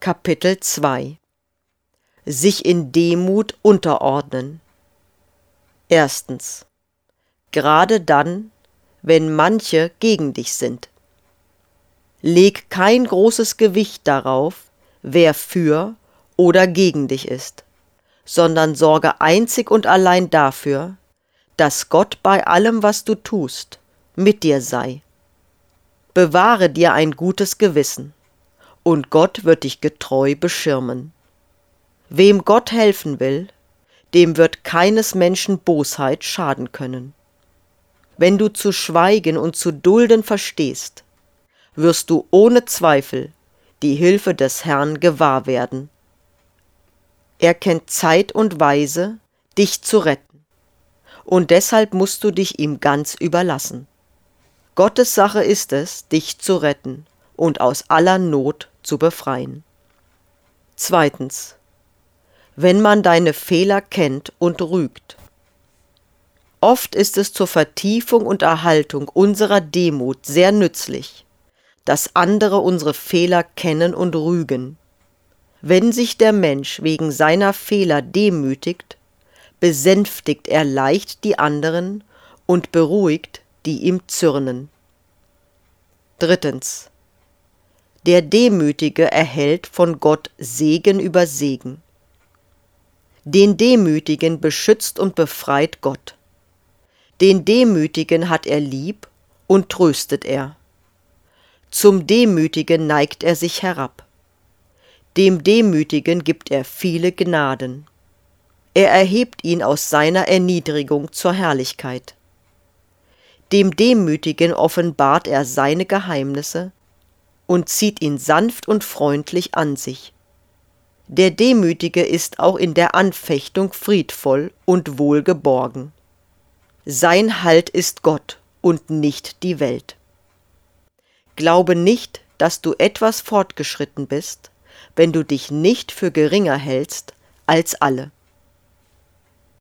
Kapitel 2 Sich in Demut unterordnen. Erstens. Gerade dann, wenn manche gegen dich sind. Leg kein großes Gewicht darauf, wer für oder gegen dich ist, sondern sorge einzig und allein dafür, dass Gott bei allem, was du tust, mit dir sei. Bewahre dir ein gutes Gewissen, und Gott wird dich getreu beschirmen. Wem Gott helfen will, dem wird keines Menschen Bosheit schaden können. Wenn du zu schweigen und zu dulden verstehst, wirst du ohne Zweifel die Hilfe des Herrn gewahr werden. Er kennt Zeit und Weise, dich zu retten, und deshalb musst du dich ihm ganz überlassen. Gottes Sache ist es, dich zu retten und aus aller Not zu befreien. Zweitens. Wenn man deine Fehler kennt und rügt. Oft ist es zur Vertiefung und Erhaltung unserer Demut sehr nützlich, dass andere unsere Fehler kennen und rügen. Wenn sich der Mensch wegen seiner Fehler demütigt, besänftigt er leicht die anderen und beruhigt, die ihm zürnen. Drittens. Der Demütige erhält von Gott Segen über Segen. Den Demütigen beschützt und befreit Gott. Den Demütigen hat er lieb und tröstet er. Zum Demütigen neigt er sich herab. Dem Demütigen gibt er viele Gnaden. Er erhebt ihn aus seiner Erniedrigung zur Herrlichkeit. Dem Demütigen offenbart er seine Geheimnisse und zieht ihn sanft und freundlich an sich. Der Demütige ist auch in der Anfechtung friedvoll und wohlgeborgen. Sein Halt ist Gott und nicht die Welt. Glaube nicht, dass du etwas fortgeschritten bist, wenn du dich nicht für geringer hältst als alle.